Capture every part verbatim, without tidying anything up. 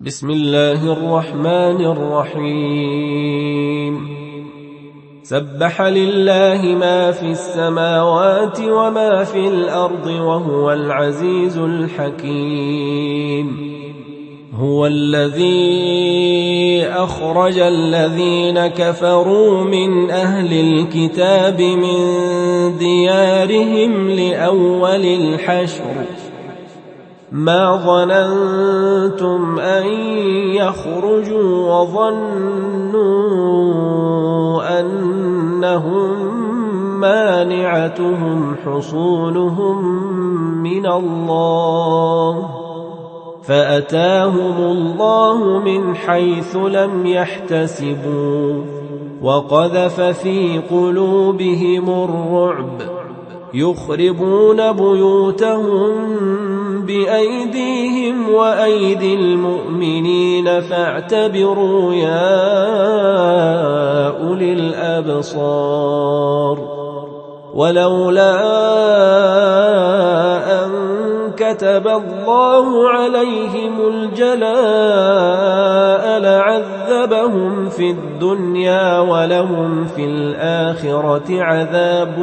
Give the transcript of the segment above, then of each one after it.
بسم الله الرحمن الرحيم سبح لله ما في السماوات وما في الأرض وهو العزيز الحكيم. هو الذي أخرج الذين كفروا من أهل الكتاب من ديارهم لأول الحشر ما ظننتم أن يخرجوا وظنوا أنهم مانعتهم حصونهم من الله فأتاهم الله من حيث لم يحتسبوا وقذف في قلوبهم الرعب يخربون بيوتهم بأيديهم وأيدي المؤمنين فاعتبروا يا أولي الأبصار. ولولا أن كتب الله عليهم الجلاء لعذبهم في الدنيا ولهم في الآخرة عذاب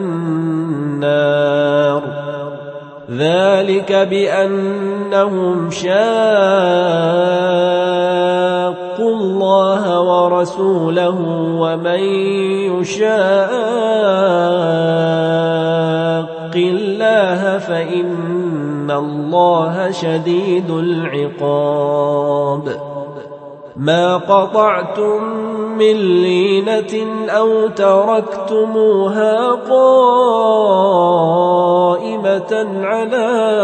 النار ذلك بأنهم شاقوا الله ورسوله ومن يشاق الله فإن الله شديد العقاب. ما قطعتم من لينة أو تركتموها قائمة على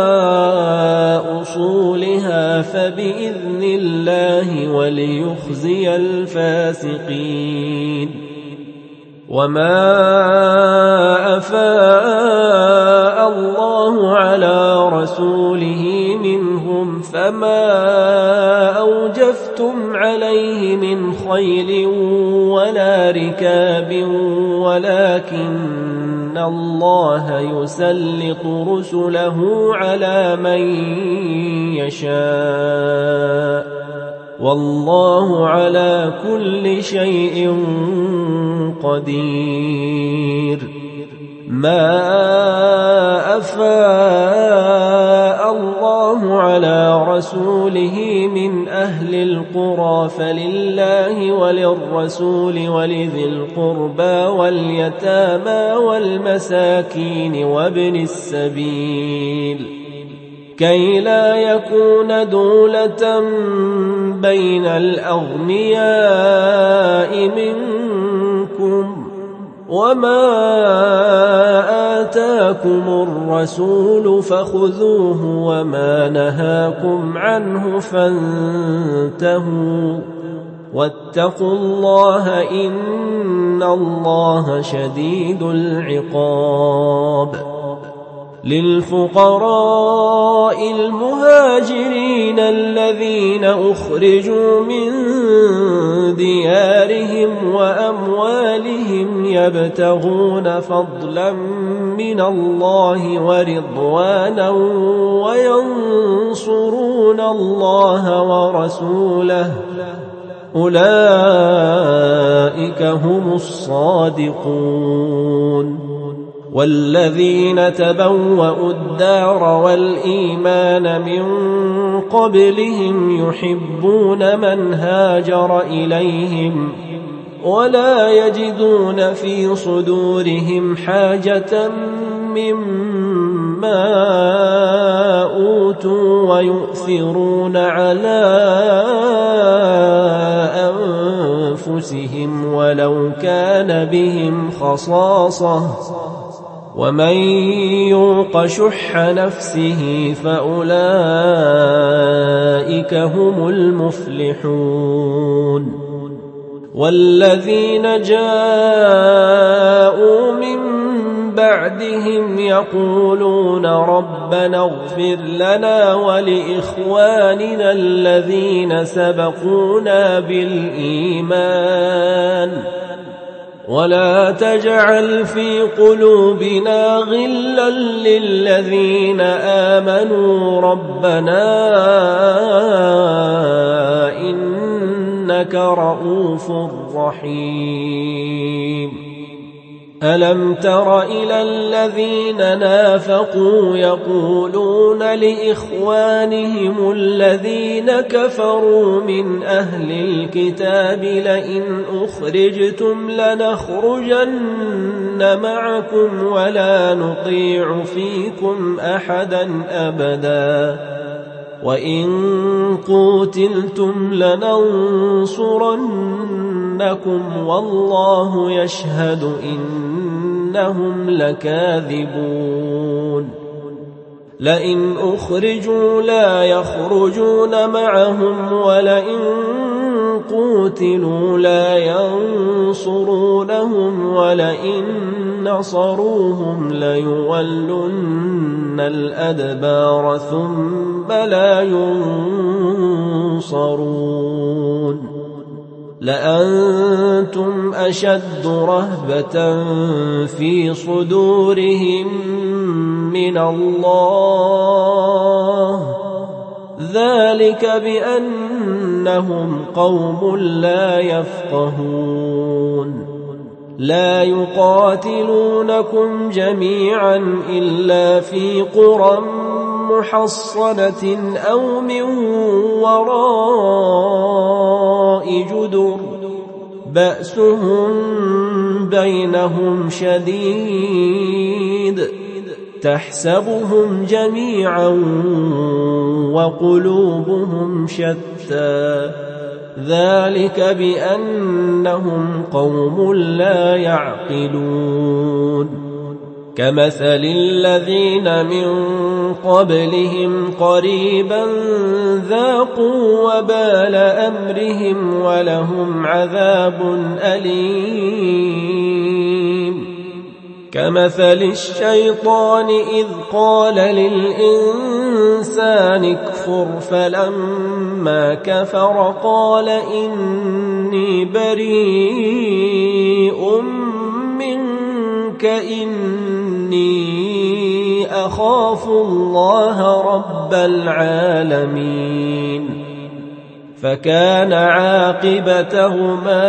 أصولها فبإذن الله وليخزي الفاسقين. وما أفاء الله على رسوله منهم فما أوجفتم عليه من خيل ولا ركاب ولكن الله يسلط رسله على من يشاء والله على كل شيء قدير. ما أفاء الله على رسوله من أهل القرى فلله وللرسول ولذي القربى واليتامى والمساكين وابن السبيل كي لا يكون دولة بين الأغنياء منكم وما آتاكم الرسول فخذوه وما نهاكم عنه فانتهوا واتقوا الله إن الله شديد العقاب. للفقراء المهاجرين الذين أخرجوا من ديارهم وأموالهم يبتغون فضلا من الله ورضوانا وينصرون الله ورسوله أولئك هم الصادقون. والذين تبوأوا الدار والإيمان من قبلهم يحبون من هاجر إليهم ولا يجدون في صدورهم حاجة مما أوتوا ويؤثرون على أنفسهم ولو كان بهم خصاصة ومن يوق شح نفسه فأولئك هم المفلحون. والذين جاءوا من بعدهم يقولون ربنا اغفر لنا ولإخواننا الذين سبقونا بالإيمان ولا تجعل في قلوبنا غلا للذين آمنوا ربنا إنك رؤوف رحيم ألم تر إلى الذين نافقوا يقولون لإخوانهم الذين كفروا من أهل الكتاب لئن أخرجتم لنخرجن معكم ولا نطيع فيكم أحدا أبدا وإن قوتلتم لننصرنكم والله يشهد إنهم لكاذبون لئن أخرجوا لا يخرجون معهم ولئن قوتلوا لا ينصرونهم ولئن نصروهم ليولن الأدبار ثم لا ينصرون لأنتم أشد رهبة في صدورهم من الله ذلك بأنهم قوم لا يفقهون لا يقاتلونكم جميعا إلا في قرى محصنة أو من وراء جدر بأسهم بينهم شديد تحسبهم جميعا وقلوبهم شتى ذلك بأنهم قوم لا يعقلون كمثل الذين من قبلهم قريبا ذاقوا وبال أمرهم ولهم عذاب أليم كمثل الشيطان إذ قال للإنسان اكفر فلما كفر قال إني بريء منك إني أخاف الله رب العالمين فكان عاقبتهما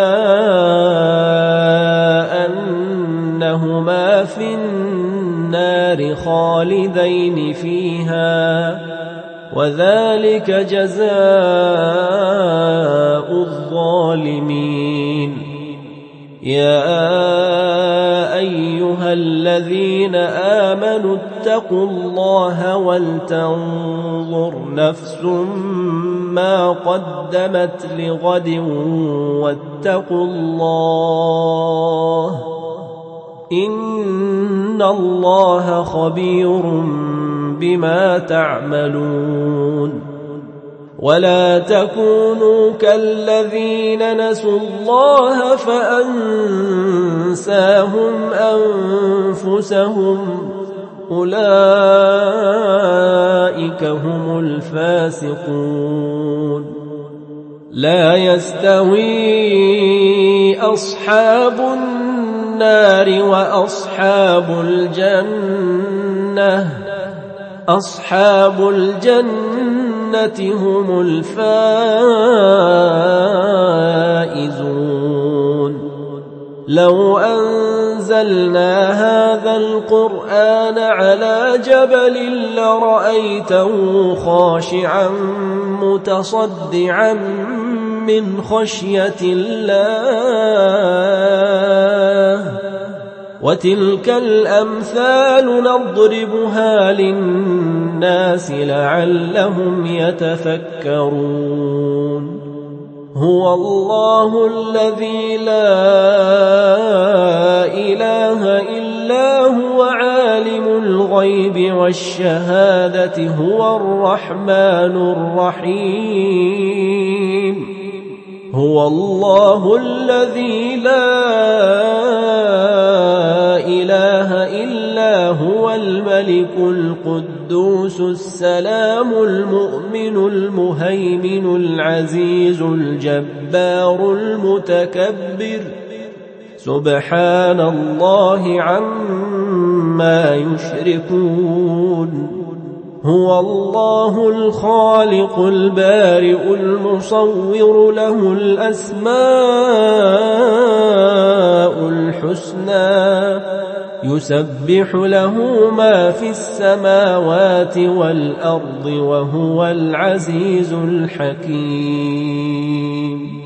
أنهما في النار خالدين فيها وذلك جزاء الظالمين يا أيها الذين آمنوا اتقوا الله ولتنظر نفس ما قدمت لغد واتقوا الله إن الله خبير بما تعملون ولا تكونوا كالذين نسوا الله فأنساهم أنفسهم أولئك هم الفاسقون لا يستوي أصحاب النار وأصحاب الجنة أصحاب الجنة هم الفائزون لو أنزلنا هذا القرآن على جبل لرأيته خاشعا متصدعا من خشية الله وتلك الأمثال نضربها للناس لعلهم يتفكرون هو الله الذي لا إله إلا هو عالم الغيب والشهادة هو الرحمن الرحيم هو الله الذي لا إله إلا هو الملك القدوس السلام المؤمن المهيمن العزيز الجبار المتكبر سبحان الله عما يشركون هو الله الخالق البارئ المصور له الأسماء الحسنى يسبح له ما في السماوات والأرض وهو العزيز الحكيم